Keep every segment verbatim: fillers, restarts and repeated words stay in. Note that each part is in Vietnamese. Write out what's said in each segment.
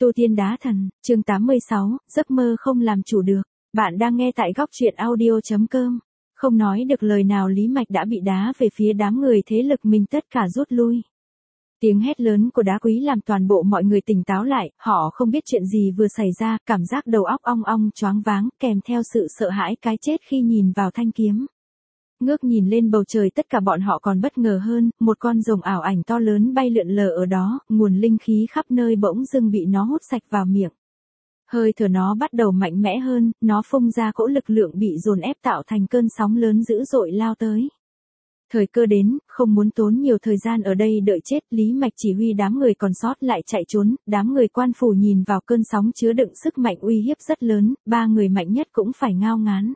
Tu Tiên Đá Thần, chương tám mươi sáu, giấc mơ không làm chủ được. Bạn đang nghe tại góc truyện audio chấm com. Không nói được lời nào Lý Mạch đã bị đá về phía đám người thế lực mình tất cả rút lui. Tiếng hét lớn của Đá Quý làm toàn bộ mọi người tỉnh táo lại, họ không biết chuyện gì vừa xảy ra, cảm giác đầu óc ong ong choáng váng, kèm theo sự sợ hãi cái chết khi nhìn vào thanh kiếm. Ngước nhìn lên bầu trời, tất cả bọn họ còn bất ngờ hơn, một con rồng ảo ảnh to lớn bay lượn lờ ở đó, nguồn linh khí khắp nơi bỗng dưng bị nó hút sạch vào miệng. Hơi thở nó bắt đầu mạnh mẽ hơn, nó phun ra cỗ lực lượng bị dồn ép tạo thành cơn sóng lớn dữ dội lao tới. Thời cơ đến, không muốn tốn nhiều thời gian ở đây đợi chết, Lý Mạch chỉ huy đám người còn sót lại chạy trốn, đám người quan phủ nhìn vào cơn sóng chứa đựng sức mạnh uy hiếp rất lớn, ba người mạnh nhất cũng phải ngao ngán.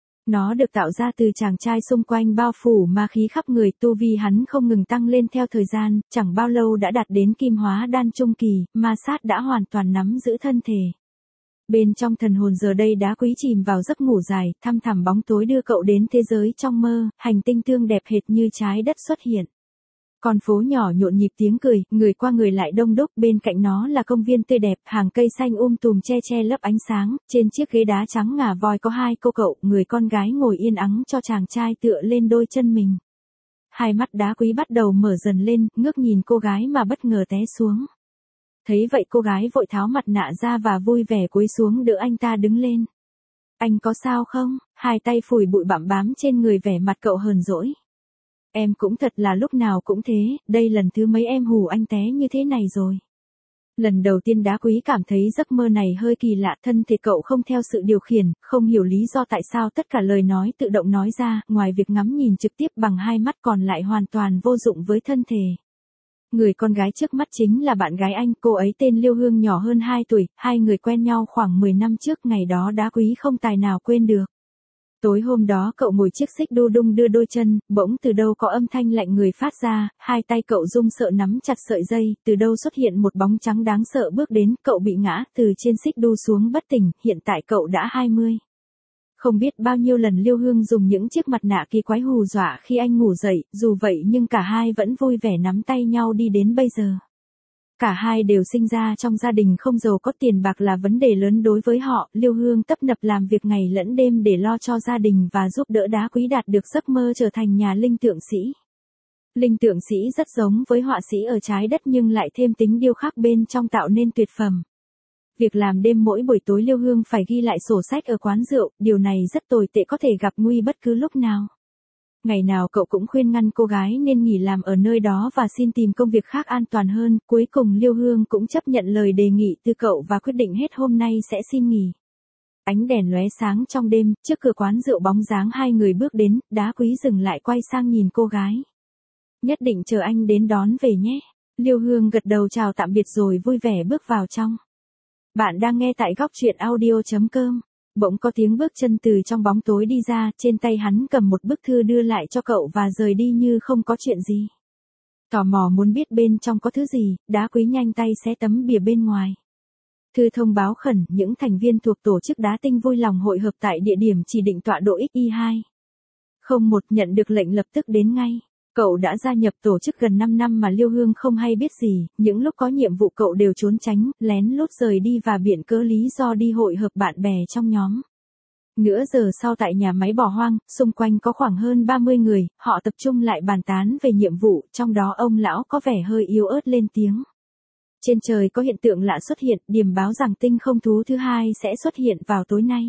Nó được tạo ra từ chàng trai xung quanh bao phủ ma khí khắp người, tu vi hắn không ngừng tăng lên theo thời gian, chẳng bao lâu đã đạt đến kim hóa đan trung kỳ, ma sát đã hoàn toàn nắm giữ thân thể. Bên trong thần hồn giờ đây Đá Quý chìm vào giấc ngủ dài, thăm thẳm bóng tối đưa cậu đến thế giới trong mơ, hành tinh tương đẹp hệt như trái đất xuất hiện. Con phố nhỏ nhộn nhịp tiếng cười, người qua người lại đông đúc, bên cạnh nó là công viên tươi đẹp, hàng cây xanh um tùm che che lấp ánh sáng, trên chiếc ghế đá trắng ngà voi có hai cô cậu, người con gái ngồi yên ắng cho chàng trai tựa lên đôi chân mình. Hai mắt Đá Quý bắt đầu mở dần lên, ngước nhìn cô gái mà bất ngờ té xuống. Thấy vậy cô gái vội tháo mặt nạ ra và vui vẻ cúi xuống đỡ anh ta đứng lên. Anh có sao không? Hai tay phủi bụi bặm bám trên người, vẻ mặt cậu hờn dỗi. Em cũng thật là lúc nào cũng thế, đây lần thứ mấy em hù anh té như thế này rồi. Lần đầu tiên Đá Quý cảm thấy giấc mơ này hơi kỳ lạ, thân thể cậu không theo sự điều khiển, không hiểu lý do tại sao tất cả lời nói tự động nói ra, ngoài việc ngắm nhìn trực tiếp bằng hai mắt còn lại hoàn toàn vô dụng với thân thể. Người con gái trước mắt chính là bạn gái anh, cô ấy tên Liêu Hương, nhỏ hơn hai tuổi, hai người quen nhau khoảng mười năm trước, ngày đó Đá Quý không tài nào quên được. Tối hôm đó cậu ngồi chiếc xích đu đung đưa đôi chân, bỗng từ đâu có âm thanh lạnh người phát ra, hai tay cậu run sợ nắm chặt sợi dây, từ đâu xuất hiện một bóng trắng đáng sợ bước đến, cậu bị ngã từ trên xích đu xuống bất tỉnh, hiện tại cậu đã hai mươi. Không biết bao nhiêu lần Liêu Hương dùng những chiếc mặt nạ kỳ quái hù dọa khi anh ngủ dậy, dù vậy nhưng cả hai vẫn vui vẻ nắm tay nhau đi đến bây giờ. Cả hai đều sinh ra trong gia đình không giàu có, tiền bạc là vấn đề lớn đối với họ, Liêu Hương tấp nập làm việc ngày lẫn đêm để lo cho gia đình và giúp đỡ Đá Quý đạt được giấc mơ trở thành nhà linh tượng sĩ. Linh tượng sĩ rất giống với họa sĩ ở trái đất nhưng lại thêm tính điêu khắc bên trong tạo nên tuyệt phẩm. Việc làm đêm mỗi buổi tối Liêu Hương phải ghi lại sổ sách ở quán rượu, điều này rất tồi tệ, có thể gặp nguy bất cứ lúc nào. Ngày nào cậu cũng khuyên ngăn cô gái nên nghỉ làm ở nơi đó và xin tìm công việc khác an toàn hơn, cuối cùng Liêu Hương cũng chấp nhận lời đề nghị từ cậu và quyết định hết hôm nay sẽ xin nghỉ. Ánh đèn lóe sáng trong đêm, trước cửa quán rượu bóng dáng hai người bước đến, Đá Quý dừng lại quay sang nhìn cô gái. Nhất định chờ anh đến đón về nhé. Liêu Hương gật đầu chào tạm biệt rồi vui vẻ bước vào trong. Bạn đang nghe tại góc truyện audio chấm com. Bỗng có tiếng bước chân từ trong bóng tối đi ra, trên tay hắn cầm một bức thư đưa lại cho cậu và rời đi như không có chuyện gì. Tò mò muốn biết bên trong có thứ gì, Đá Quý nhanh tay xé tấm bìa bên ngoài. Thư thông báo khẩn, những thành viên thuộc tổ chức Đá Tinh vui lòng hội hợp tại địa điểm chỉ định tọa độ ích y hai. Không một nhận được lệnh lập tức đến ngay. Cậu đã gia nhập tổ chức gần năm năm mà Liêu Hương không hay biết gì, những lúc có nhiệm vụ cậu đều trốn tránh, lén lút rời đi và biện cớ lý do đi hội hợp bạn bè trong nhóm. Nửa giờ sau tại nhà máy bỏ hoang, xung quanh có khoảng hơn ba mươi người, họ tập trung lại bàn tán về nhiệm vụ, trong đó ông lão có vẻ hơi yếu ớt lên tiếng. Trên trời có hiện tượng lạ xuất hiện, điềm báo rằng tinh không thú thứ hai sẽ xuất hiện vào tối nay.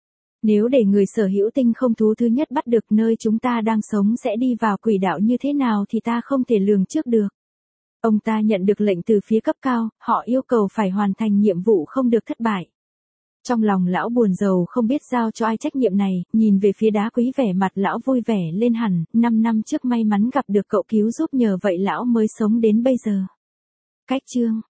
Nếu để người sở hữu tinh không thú thứ nhất bắt được nơi chúng ta đang sống sẽ đi vào quỷ đạo như thế nào thì ta không thể lường trước được. Ông ta nhận được lệnh từ phía cấp cao, họ yêu cầu phải hoàn thành nhiệm vụ không được thất bại. Trong lòng lão buồn rầu không biết giao cho ai trách nhiệm này, nhìn về phía Đá Quý vẻ mặt lão vui vẻ lên hẳn, năm năm trước may mắn gặp được cậu cứu giúp nhờ vậy lão mới sống đến bây giờ. Cách chương